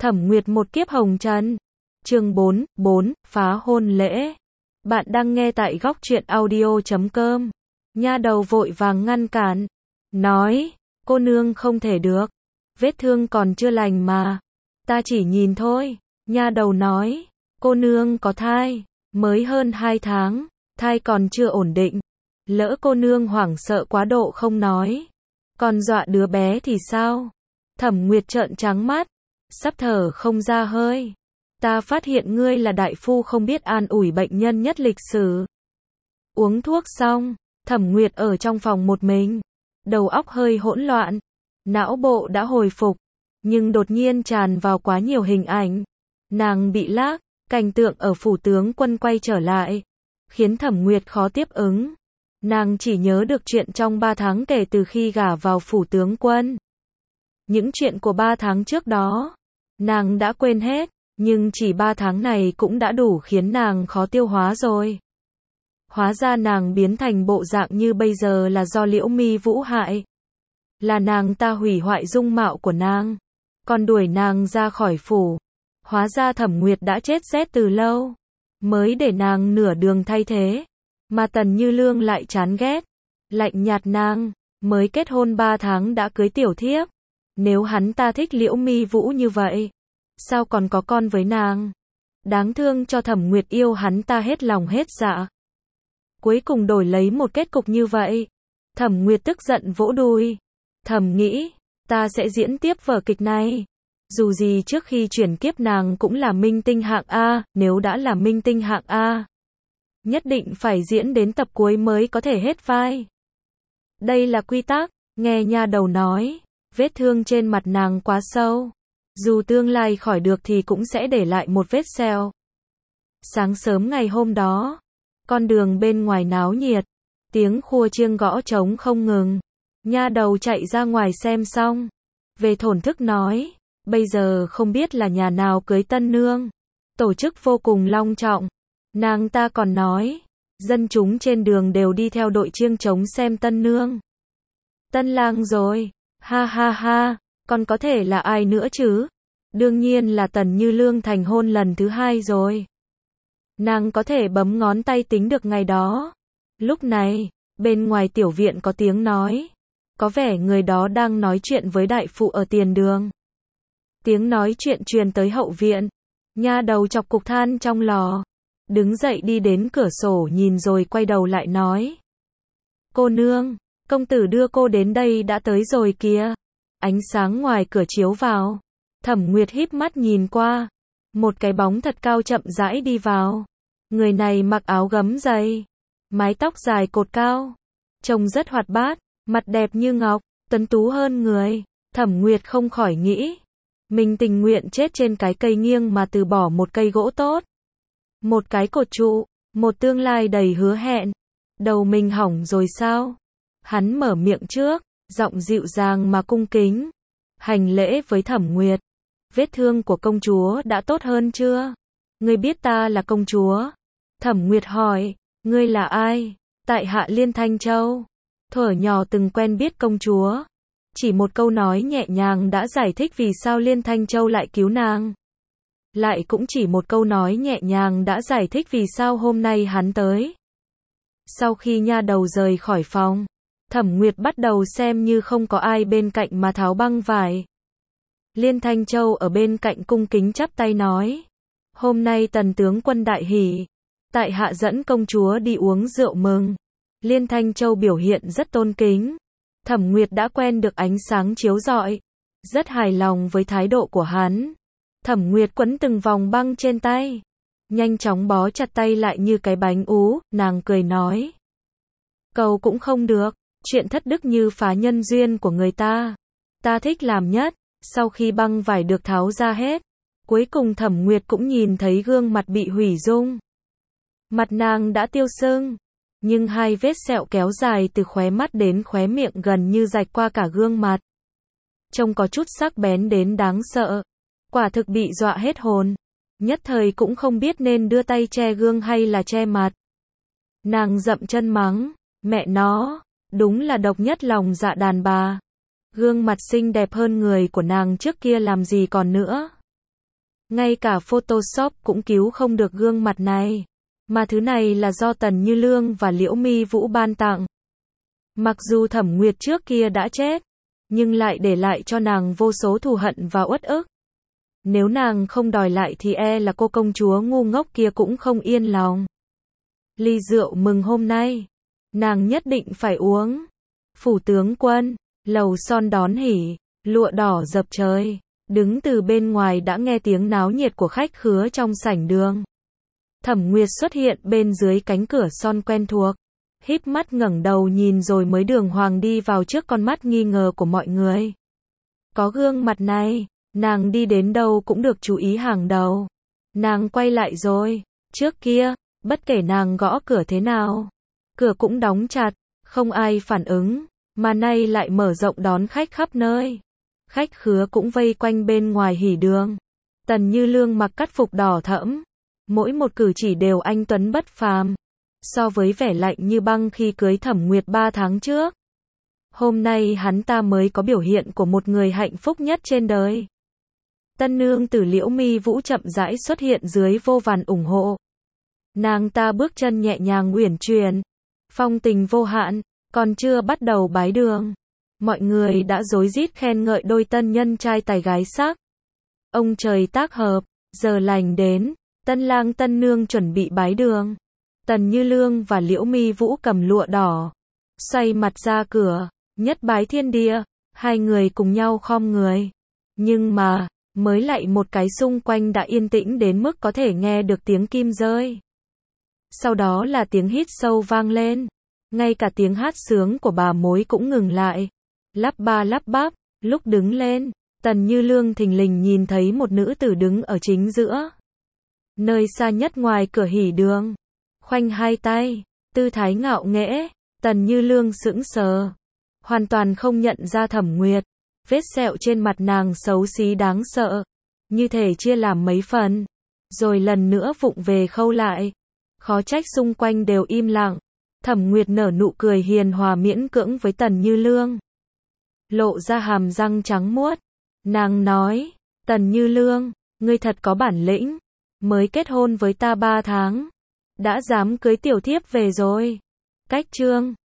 Thẩm Nguyệt một kiếp hồng trần. Chương 4, phá hôn lễ. Bạn đang nghe tại góc truyện audio.com. Nha đầu vội vàng ngăn cản. Nói, cô nương không thể được. Vết thương còn chưa lành mà. Ta chỉ nhìn thôi. Nha đầu nói, cô nương có thai. Mới hơn 2 tháng. Thai còn chưa ổn định. Lỡ cô nương hoảng sợ quá độ không nói. Còn dọa đứa bé thì sao? Thẩm Nguyệt trợn trắng mắt. Sắp thở không ra hơi. Ta phát hiện ngươi là đại phu không biết an ủi bệnh nhân nhất lịch sử. Uống thuốc xong, Thẩm Nguyệt ở trong phòng một mình. Đầu óc hơi hỗn loạn. Não bộ đã hồi phục. Nhưng đột nhiên tràn vào quá nhiều hình ảnh. Nàng bị lag, cảnh tượng ở phủ tướng quân quay trở lại. Khiến Thẩm Nguyệt khó tiếp ứng. Nàng chỉ nhớ được chuyện trong 3 tháng kể từ khi gả vào phủ tướng quân. Những chuyện của 3 tháng trước đó, nàng đã quên hết, nhưng chỉ 3 tháng này cũng đã đủ khiến nàng khó tiêu hóa rồi. Hóa ra nàng biến thành bộ dạng như bây giờ là do Liễu Mi Vũ hại. Là nàng ta hủy hoại dung mạo của nàng, còn đuổi nàng ra khỏi phủ. Hóa ra Thẩm Nguyệt đã chết rét từ lâu, mới để nàng nửa đường thay thế. Mà Tần Như Lương lại chán ghét, lạnh nhạt nàng, mới kết hôn 3 tháng đã cưới tiểu thiếp. Nếu hắn ta thích Liễu Mi Vũ như vậy, sao còn có con với nàng? Đáng thương cho Thẩm Nguyệt yêu hắn ta hết lòng hết dạ. Cuối cùng đổi lấy một kết cục như vậy. Thẩm Nguyệt tức giận vỗ đùi. Thầm nghĩ, ta sẽ diễn tiếp vở kịch này. Dù gì trước khi chuyển kiếp nàng cũng là minh tinh hạng A, nếu đã là minh tinh hạng A, nhất định phải diễn đến tập cuối mới có thể hết vai. Đây là quy tắc, nghe nha đầu nói. Vết thương trên mặt nàng quá sâu. Dù tương lai khỏi được thì cũng sẽ để lại một vết sẹo. Sáng sớm ngày hôm đó, con đường bên ngoài náo nhiệt. Tiếng khua chiêng gõ trống không ngừng. Nha đầu chạy ra ngoài xem xong. Về thổn thức nói, bây giờ không biết là nhà nào cưới tân nương. Tổ chức vô cùng long trọng. Nàng ta còn nói, dân chúng trên đường đều đi theo đội chiêng trống xem tân nương. Tân lang rồi. Ha ha ha, còn có thể là ai nữa chứ? Đương nhiên là Tần Như Lương thành hôn lần thứ 2 rồi. Nàng có thể bấm ngón tay tính được ngày đó. Lúc này, bên ngoài tiểu viện có tiếng nói. Có vẻ người đó đang nói chuyện với đại phụ ở tiền đường. Tiếng nói chuyện truyền tới hậu viện. Nha đầu chọc cục than trong lò. Đứng dậy đi đến cửa sổ nhìn rồi quay đầu lại nói. Cô nương, công tử đưa cô đến đây đã tới rồi kìa. Ánh sáng ngoài cửa chiếu vào. Thẩm Nguyệt híp mắt nhìn qua. Một cái bóng thật cao chậm rãi đi vào. Người này mặc áo gấm dày. Mái tóc dài cột cao. Trông rất hoạt bát. Mặt đẹp như ngọc. Tuấn tú hơn người. Thẩm Nguyệt không khỏi nghĩ. Mình tình nguyện chết trên cái cây nghiêng mà từ bỏ một cây gỗ tốt. Một cái cột trụ. Một tương lai đầy hứa hẹn. Đầu mình hỏng rồi sao? Hắn mở miệng trước, giọng dịu dàng mà cung kính. Hành lễ với Thẩm Nguyệt. Vết thương của công chúa đã tốt hơn chưa? Ngươi biết ta là công chúa? Thẩm Nguyệt hỏi, ngươi là ai? Tại hạ Liên Thanh Châu. Thuở nhỏ từng quen biết công chúa. Chỉ một câu nói nhẹ nhàng đã giải thích vì sao Liên Thanh Châu lại cứu nàng. Lại cũng chỉ một câu nói nhẹ nhàng đã giải thích vì sao hôm nay hắn tới. Sau khi nha đầu rời khỏi phòng, Thẩm Nguyệt bắt đầu xem như không có ai bên cạnh mà tháo băng vải. Liên Thanh Châu ở bên cạnh cung kính chắp tay nói. Hôm nay Tần tướng quân đại hỷ. Tại hạ dẫn công chúa đi uống rượu mừng. Liên Thanh Châu biểu hiện rất tôn kính. Thẩm Nguyệt đã quen được ánh sáng chiếu rọi. Rất hài lòng với thái độ của hắn. Thẩm Nguyệt quấn từng vòng băng trên tay. Nhanh chóng bó chặt tay lại như cái bánh ú, nàng cười nói. Cầu cũng không được. Chuyện thất đức như phá nhân duyên của người ta. Ta thích làm nhất. Sau khi băng vải được tháo ra hết, cuối cùng Thẩm Nguyệt cũng nhìn thấy gương mặt bị hủy dung. Mặt nàng đã tiêu sưng, nhưng 2 vết sẹo kéo dài từ khóe mắt đến khóe miệng gần như rạch qua cả gương mặt. Trông có chút sắc bén đến đáng sợ. Quả thực bị dọa hết hồn. Nhất thời cũng không biết nên đưa tay che gương hay là che mặt. Nàng dậm chân mắng, mẹ nó. Đúng là độc nhất lòng dạ đàn bà. Gương mặt xinh đẹp hơn người của nàng trước kia làm gì còn nữa. Ngay cả Photoshop cũng cứu không được gương mặt này. Mà thứ này là do Tần Như Lương và Liễu Mi Vũ ban tặng. Mặc dù Thẩm Nguyệt trước kia đã chết, nhưng lại để lại cho nàng vô số thù hận và uất ức. Nếu nàng không đòi lại thì là cô công chúa ngu ngốc kia cũng không yên lòng. Ly rượu mừng hôm nay, nàng nhất định phải uống. Phủ tướng quân, lầu son đón hỉ, lụa đỏ dập trời. Đứng từ bên ngoài đã nghe tiếng náo nhiệt của khách khứa trong sảnh đường. Thẩm Nguyệt xuất hiện bên dưới cánh cửa son quen thuộc, híp mắt ngẩng đầu nhìn rồi mới đường hoàng đi vào trước con mắt nghi ngờ của mọi người. Có gương mặt này, nàng đi đến đâu cũng được chú ý hàng đầu. Nàng quay lại rồi, trước kia, bất kể nàng gõ cửa thế nào, cửa cũng đóng chặt, không ai phản ứng, mà nay lại mở rộng đón khách khắp nơi. Khách khứa cũng vây quanh bên ngoài hỉ đường. Tần Như Lương mặc cắt phục đỏ thẫm, mỗi một cử chỉ đều anh tuấn bất phàm, so với vẻ lạnh như băng khi cưới Thẩm Nguyệt 3 tháng trước. Hôm nay hắn ta mới có biểu hiện của một người hạnh phúc nhất trên đời. Tân nương tử Liễu Mi Vũ chậm rãi xuất hiện dưới vô vàn ủng hộ. Nàng ta bước chân nhẹ nhàng uyển chuyển, phong tình vô hạn, còn chưa bắt đầu bái đường. Mọi người đã rối rít khen ngợi đôi tân nhân trai tài gái sắc. Ông trời tác hợp, giờ lành đến, tân lang tân nương chuẩn bị bái đường. Tần Như Lương và Liễu Mi Vũ cầm lụa đỏ, xoay mặt ra cửa, nhất bái thiên địa, hai người cùng nhau khom người. Nhưng mà, mới lại một cái xung quanh đã yên tĩnh đến mức có thể nghe được tiếng kim rơi. Sau đó là tiếng hít sâu vang lên, ngay cả tiếng hát sướng của bà mối cũng ngừng lại. Lắp ba lắp bắp, lúc đứng lên, Tần Như Lương thình lình nhìn thấy một nữ tử đứng ở chính giữa. Nơi xa nhất ngoài cửa hỉ đường, khoanh hai tay, tư thái ngạo nghễ, Tần Như Lương sững sờ, hoàn toàn không nhận ra Thẩm Nguyệt. Vết sẹo trên mặt nàng xấu xí đáng sợ, như thể chia làm mấy phần, rồi lần nữa vụng về khâu lại. Khó trách xung quanh đều im lặng. Thẩm Nguyệt nở nụ cười hiền hòa miễn cưỡng với Tần Như Lương, lộ ra hàm răng trắng muốt. Nàng nói, Tần Như Lương, ngươi thật có bản lĩnh, mới kết hôn với ta 3 tháng, đã dám cưới tiểu thiếp về rồi. Cách chương